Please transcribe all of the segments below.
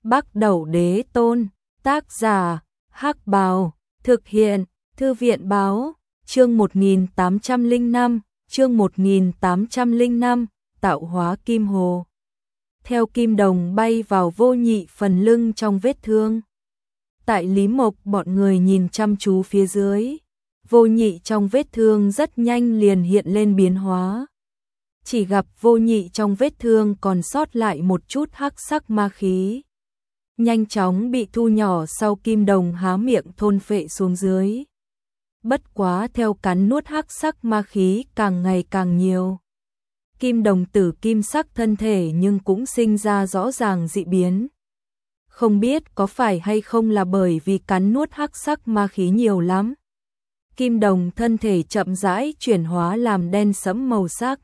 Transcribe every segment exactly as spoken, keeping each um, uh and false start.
Bắc Đẩu Đế Tôn, tác giả, Hắc Bào, thực hiện, Thư viện báo, chương một nghìn tám trăm lẻ năm, chương một nghìn tám trăm lẻ năm, tạo hóa kim hồ. Theo kim đồng bay vào Vô Nhị phần lưng trong vết thương. Tại Lý Mộc bọn người nhìn chăm chú phía dưới, Vô Nhị trong vết thương rất nhanh liền hiện lên biến hóa. Chỉ gặp Vô Nhị trong vết thương còn sót lại một chút hắc sắc ma khí. Nhanh chóng bị thu nhỏ sau kim đồng há miệng thôn phệ xuống dưới. Bất quá theo cắn nuốt hắc sắc ma khí càng ngày càng nhiều. Kim đồng tử kim sắc thân thể nhưng cũng sinh ra rõ ràng dị biến. Không biết có phải hay không là bởi vì cắn nuốt hắc sắc ma khí nhiều lắm. Kim đồng thân thể chậm rãi chuyển hóa làm đen sẫm màu sắc.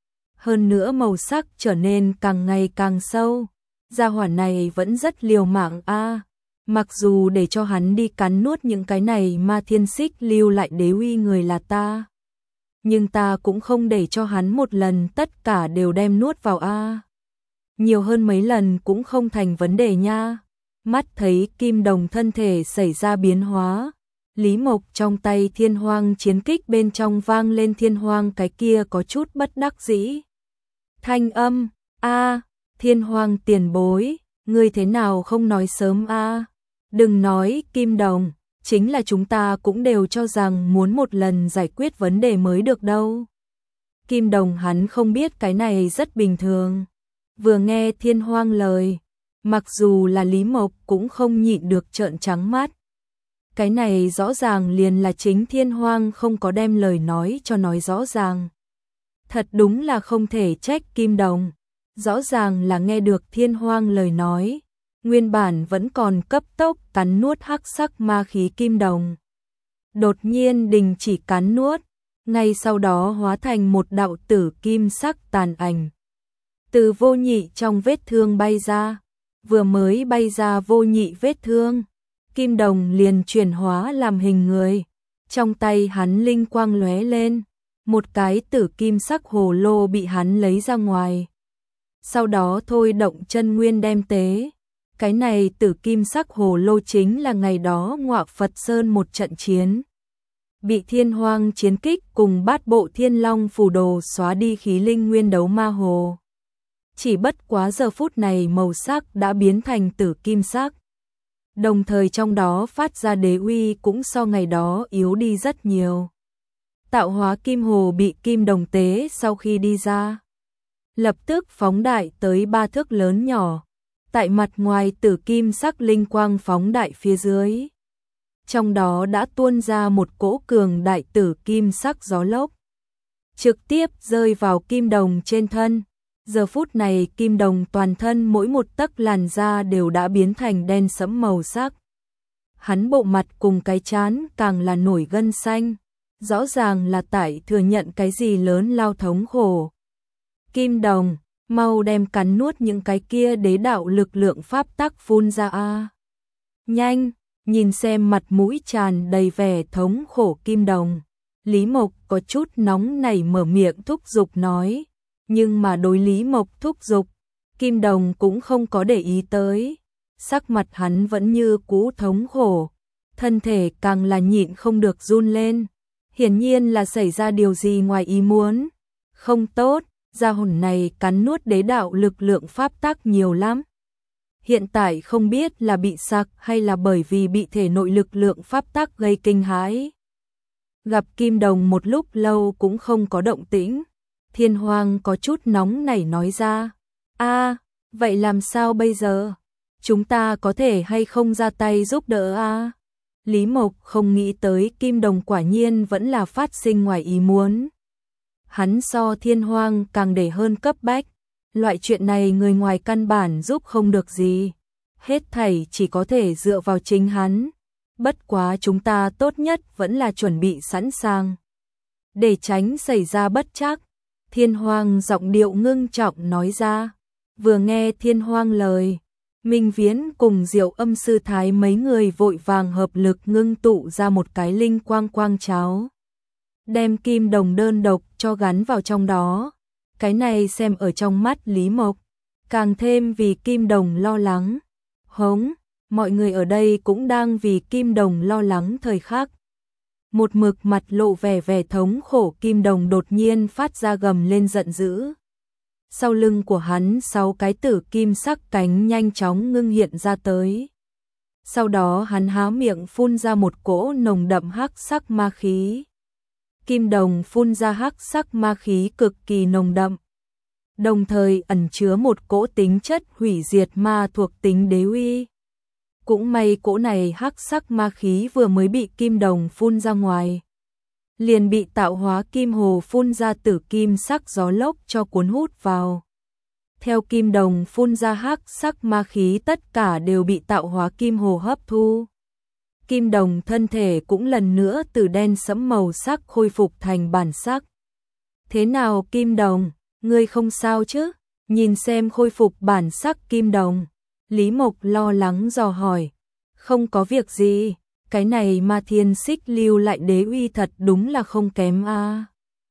Hơn nữa màu sắc trở nên càng ngày càng sâu. Gia hỏa này vẫn rất liều mạng a. À, mặc dù để cho hắn đi cắn nuốt những cái này mà thiên xích lưu lại đế uy người là ta. Nhưng ta cũng không để cho hắn một lần tất cả đều đem nuốt vào a. À. Nhiều hơn mấy lần cũng không thành vấn đề nha. Mắt thấy kim đồng thân thể xảy ra biến hóa. Lý Mộc trong tay thiên hoang chiến kích bên trong vang lên thiên hoang cái kia có chút bất đắc dĩ. Thanh âm, a à, thiên hoang tiền bối, ngươi thế nào không nói sớm a? À? Đừng nói kim đồng, chính là chúng ta cũng đều cho rằng muốn một lần giải quyết vấn đề mới được đâu. Kim đồng hắn không biết cái này rất bình thường. Vừa nghe thiên hoang lời, mặc dù là Lý Mộc cũng không nhịn được trợn trắng mắt. Cái này rõ ràng liền là chính thiên hoang không có đem lời nói cho nói rõ ràng. Thật đúng là không thể trách kim đồng. Rõ ràng là nghe được thiên hoang lời nói. Nguyên bản vẫn còn cấp tốc cắn nuốt hắc sắc ma khí kim đồng. Đột nhiên đình chỉ cắn nuốt. Ngay sau đó hóa thành một đạo tử kim sắc tàn ảnh. Từ Vô Nhị trong vết thương bay ra. Vừa mới bay ra Vô Nhị vết thương. Kim đồng liền chuyển hóa làm hình người. Trong tay hắn linh quang lóe lên. Một cái tử kim sắc hồ lô bị hắn lấy ra ngoài. Sau đó thôi động chân nguyên đem tế. Cái này tử kim sắc hồ lô chính là ngày đó Ngọa Phật Sơn một trận chiến. Bị thiên hoang chiến kích cùng bát bộ thiên long phù đồ xóa đi khí linh nguyên đấu ma hồ. Chỉ bất quá giờ phút này màu sắc đã biến thành tử kim sắc. Đồng thời trong đó phát ra đế uy cũng so ngày đó yếu đi rất nhiều. Tạo hóa kim hồ bị kim đồng tế sau khi đi ra. Lập tức phóng đại tới ba thước lớn nhỏ. Tại mặt ngoài tử kim sắc linh quang phóng đại phía dưới. Trong đó đã tuôn ra một cỗ cường đại tử kim sắc gió lốc. Trực tiếp rơi vào kim đồng trên thân. Giờ phút này kim đồng toàn thân mỗi một tấc làn da đều đã biến thành đen sẫm màu sắc. Hắn bộ mặt cùng cái trán càng là nổi gân xanh. Rõ ràng là tại thừa nhận cái gì lớn lao thống khổ. Kim đồng, mau đem cắn nuốt những cái kia đế đạo lực lượng pháp tắc phun ra a. Nhanh, nhìn xem mặt mũi tràn đầy vẻ thống khổ kim đồng. Lý Mộc có chút nóng nảy mở miệng thúc giục nói. Nhưng mà đối Lý Mộc thúc giục, kim đồng cũng không có để ý tới. Sắc mặt hắn vẫn như cũ thống khổ. Thân thể càng là nhịn không được run lên. Hiển nhiên là xảy ra điều gì ngoài ý muốn. Không tốt, gia hồn này cắn nuốt đế đạo lực lượng pháp tắc nhiều lắm. Hiện tại không biết là bị sặc hay là bởi vì bị thể nội lực lượng pháp tắc gây kinh hãi. Gặp kim đồng một lúc lâu cũng không có động tĩnh. Thiên hoang có chút nóng nảy nói ra. A, vậy làm sao bây giờ? Chúng ta có thể hay không ra tay giúp đỡ a? Lý Mộc không nghĩ tới kim đồng quả nhiên vẫn là phát sinh ngoài ý muốn. Hắn so thiên hoang càng để hơn cấp bách. Loại chuyện này người ngoài căn bản giúp không được gì. Hết thảy chỉ có thể dựa vào chính hắn. Bất quá chúng ta tốt nhất vẫn là chuẩn bị sẵn sàng. Để tránh xảy ra bất trắc. Thiên hoang giọng điệu ngưng trọng nói ra. Vừa nghe thiên hoang lời. Minh Viễn cùng Diệu Âm sư thái mấy người vội vàng hợp lực ngưng tụ ra một cái linh quang quang cháo. Đem kim đồng đơn độc cho gắn vào trong đó. Cái này xem ở trong mắt Lý Mộc. Càng thêm vì kim đồng lo lắng. Hống, mọi người ở đây cũng đang vì Kim Đồng lo lắng thời khắc. Một mực mặt lộ vẻ vẻ thống khổ Kim Đồng đột nhiên phát ra gầm lên giận dữ. Sau lưng của hắn sáu cái tử kim sắc cánh nhanh chóng ngưng hiện ra tới. Sau đó hắn há miệng phun ra một cỗ nồng đậm hắc sắc ma khí. Kim Đồng phun ra hắc sắc ma khí cực kỳ nồng đậm, đồng thời ẩn chứa một cỗ tính chất hủy diệt ma thuộc tính đế uy. Cũng may cỗ này hắc sắc ma khí vừa mới bị Kim Đồng phun ra ngoài, liền bị tạo hóa kim hồ phun ra tử kim sắc gió lốc cho cuốn hút vào. Theo Kim Đồng phun ra hắc sắc ma khí tất cả đều bị tạo hóa kim hồ hấp thu. Kim Đồng thân thể cũng lần nữa từ đen sẫm màu sắc khôi phục thành bản sắc. Thế nào Kim Đồng, ngươi không sao chứ? Nhìn xem khôi phục bản sắc Kim Đồng, Lý Mộc lo lắng dò hỏi. Không có việc gì, cái này Ma Thiên Xích lưu lại đế uy thật đúng là không kém a. À.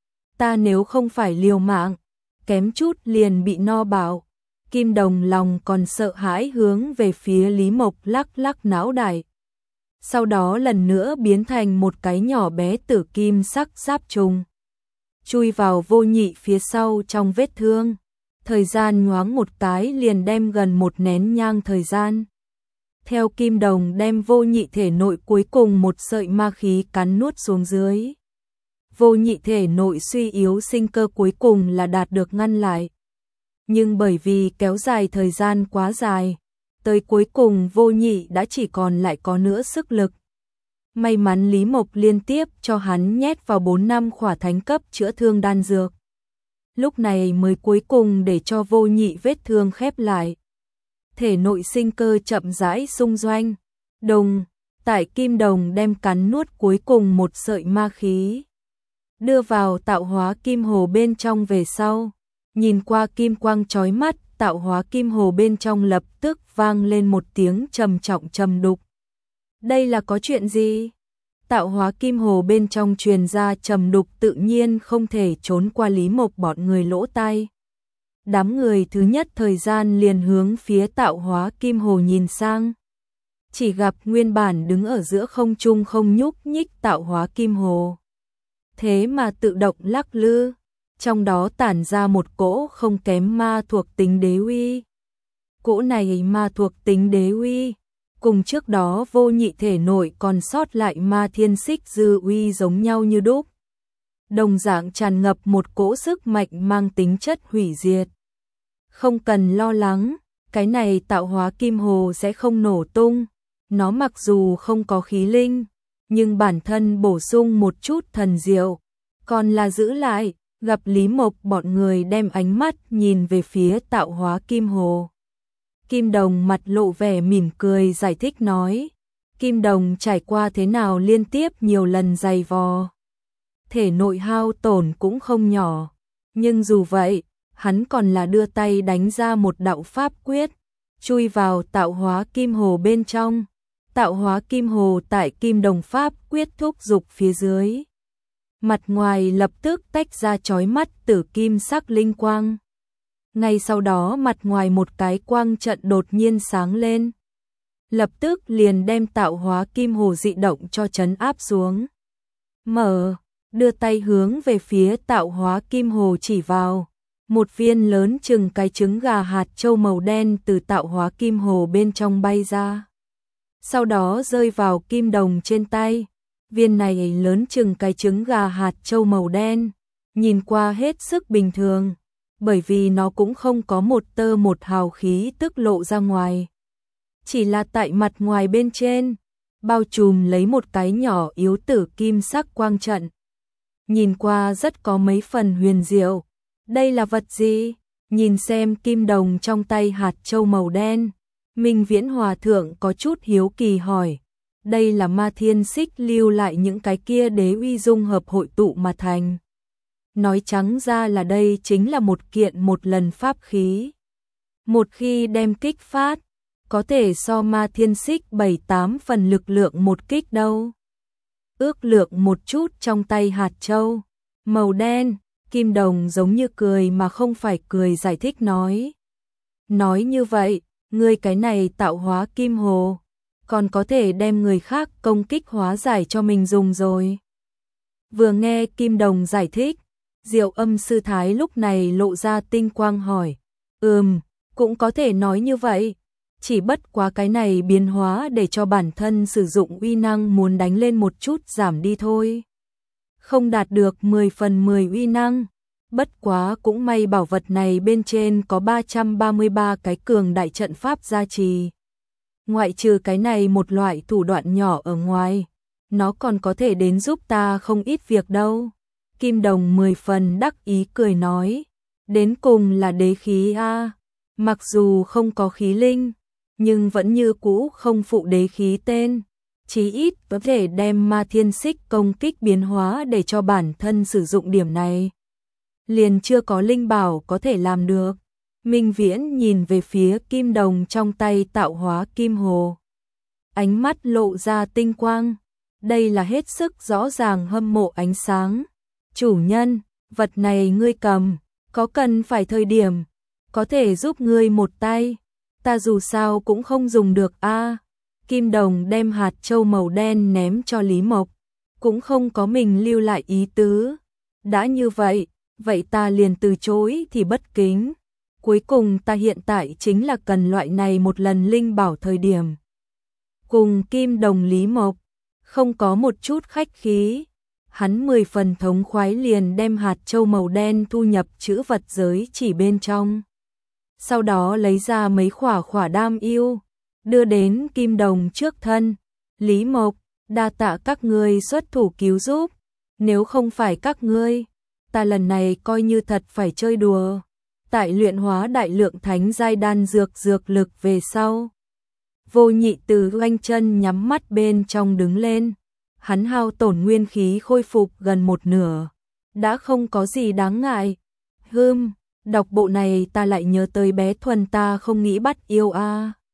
Ta nếu không phải liều mạng, kém chút liền bị no bạo. Kim Đồng lòng còn sợ hãi hướng về phía Lý Mộc lắc lắc não đại. Sau đó lần nữa biến thành một cái nhỏ bé tử kim sắc giáp trùng, chui vào Vô Nhị phía sau trong vết thương. Thời gian nhoáng một cái liền đem gần một nén nhang thời gian. Theo Kim Đồng đem Vô Nhị thể nội cuối cùng một sợi ma khí cắn nuốt xuống dưới. Vô Nhị thể nội suy yếu sinh cơ cuối cùng là đạt được ngăn lại. Nhưng bởi vì kéo dài thời gian quá dài, tới cuối cùng Vô Nhị đã chỉ còn lại có nữa sức lực. May mắn Lý Mộc liên tiếp cho hắn nhét vào bốn năm khỏa thánh cấp chữa thương đan dược. Lúc này mới cuối cùng để cho Vô Nhị vết thương khép lại. Thể nội sinh cơ chậm rãi xung doanh. Đồng, tại Kim Đồng đem cắn nuốt cuối cùng một sợi ma khí, đưa vào tạo hóa kim hồ bên trong về sau. Nhìn qua kim quang chói mắt, tạo hóa kim hồ bên trong lập tức vang lên một tiếng trầm trọng trầm đục. Đây là có chuyện gì? Tạo hóa kim hồ bên trong truyền ra trầm đục tự nhiên không thể trốn qua Lý Mộc bọn người lỗ tai. Đám người thứ nhất thời gian liền hướng phía tạo hóa kim hồ nhìn sang. Chỉ gặp nguyên bản đứng ở giữa không trung không nhúc nhích tạo hóa kim hồ. Thế mà tự động lắc lư, trong đó tản ra một cỗ không kém ma thuộc tính đế uy. Cỗ này ma thuộc tính đế uy, cùng trước đó Vô Nhị thể nội còn sót lại Ma Thiên Xích dư uy giống nhau như đúc. Đồng dạng tràn ngập một cỗ sức mạnh mang tính chất hủy diệt. Không cần lo lắng, cái này tạo hóa kim hồ sẽ không nổ tung. Nó mặc dù không có khí linh, nhưng bản thân bổ sung một chút thần diệu, còn là giữ lại. Gặp Lý Mộc bọn người đem ánh mắt nhìn về phía tạo hóa kim hồ. Kim Đồng mặt lộ vẻ mỉm cười giải thích nói. Kim Đồng trải qua thế nào liên tiếp nhiều lần dày vò. Thể nội hao tổn cũng không nhỏ. Nhưng dù vậy, hắn còn là đưa tay đánh ra một đạo pháp quyết, chui vào tạo hóa kim hồ bên trong. Tạo hóa kim hồ tại Kim Đồng pháp quyết thúc dục phía dưới. Mặt ngoài lập tức tách ra chói mắt tử kim sắc linh quang. Ngay sau đó mặt ngoài một cái quang trận đột nhiên sáng lên. Lập tức liền đem tạo hóa kim hồ dị động cho trấn áp xuống. Mở, đưa tay hướng về phía tạo hóa kim hồ chỉ vào. Một viên lớn chừng cái trứng gà hạt châu màu đen từ tạo hóa kim hồ bên trong bay ra. Sau đó rơi vào Kim Đồng trên tay. Viên này lớn chừng cái trứng gà hạt châu màu đen, nhìn qua hết sức bình thường, bởi vì nó cũng không có một tơ một hào khí tức lộ ra ngoài. Chỉ là tại mặt ngoài bên trên, bao trùm lấy một cái nhỏ yếu tử kim sắc quang trận. Nhìn qua rất có mấy phần huyền diệu. Đây là vật gì? Nhìn xem Kim Đồng trong tay hạt châu màu đen, Minh Viễn Hòa Thượng có chút hiếu kỳ hỏi. Đây là Ma Thiên Xích lưu lại những cái kia đế uy dung hợp hội tụ mà thành. Nói trắng ra là đây chính là một kiện một lần pháp khí. Một khi đem kích phát, có thể so Ma Thiên Xích bảy tám phần lực lượng một kích đâu. Ước lượng một chút trong tay hạt châu màu đen, Kim Đồng giống như cười mà không phải cười giải thích nói. Nói như vậy, Ngươi cái này tạo hóa kim hồ, còn có thể đem người khác công kích hóa giải cho mình dùng rồi. Vừa nghe Kim Đồng giải thích, Diệu Âm sư thái lúc này lộ ra tinh quang hỏi, ừm, cũng có thể nói như vậy, chỉ bất quá cái này biến hóa để cho bản thân sử dụng uy năng muốn đánh lên một chút giảm đi thôi. Không đạt được mười phần mười uy năng, bất quá cũng may bảo vật này bên trên có ba trăm ba mươi ba cái cường đại trận pháp gia trì. Ngoại trừ cái này một loại thủ đoạn nhỏ ở ngoài, nó còn có thể đến giúp ta không ít việc đâu. Kim Đồng mười phần đắc ý cười nói, đến cùng là đế khí a, mặc dù không có khí linh, nhưng vẫn như cũ không phụ đế khí tên, chí ít có thể đem ma thiên xích công kích biến hóa để cho bản thân sử dụng điểm này. Liền chưa có linh bảo có thể làm được. Minh Viễn nhìn về phía Kim Đồng trong tay tạo hóa kim hồ. Ánh mắt lộ ra tinh quang, đây là hết sức rõ ràng hâm mộ ánh sáng. Chủ nhân, vật này ngươi cầm, có cần phải thời điểm, có thể giúp ngươi một tay, ta dù sao cũng không dùng được a. Kim Đồng đem hạt châu màu đen ném cho Lý Mộc, cũng không có mình lưu lại ý tứ. Đã như vậy, vậy ta liền từ chối thì bất kính. Cuối cùng ta hiện tại chính là cần loại này một lần linh bảo thời điểm. Cùng Kim Đồng Lý Mộc, không có một chút khách khí. Hắn mười phần thống khoái liền đem hạt châu màu đen thu nhập chữ vật giới chỉ bên trong. Sau đó lấy ra mấy khỏa khỏa đam yêu, đưa đến Kim Đồng trước thân. Lý Mộc, đa tạ các ngươi xuất thủ cứu giúp, nếu không phải các ngươi, ta lần này coi như thật phải chơi đùa. Tại luyện hóa đại lượng thánh giai đan dược dược lực về sau, Vô Nhị từ oanh chân nhắm mắt bên trong đứng lên, hắn hao tổn nguyên khí khôi phục gần một nửa, đã không có gì đáng ngại. Hừm, đọc bộ này ta lại nhớ tới bé Thuần ta không nghĩ bắt yêu a.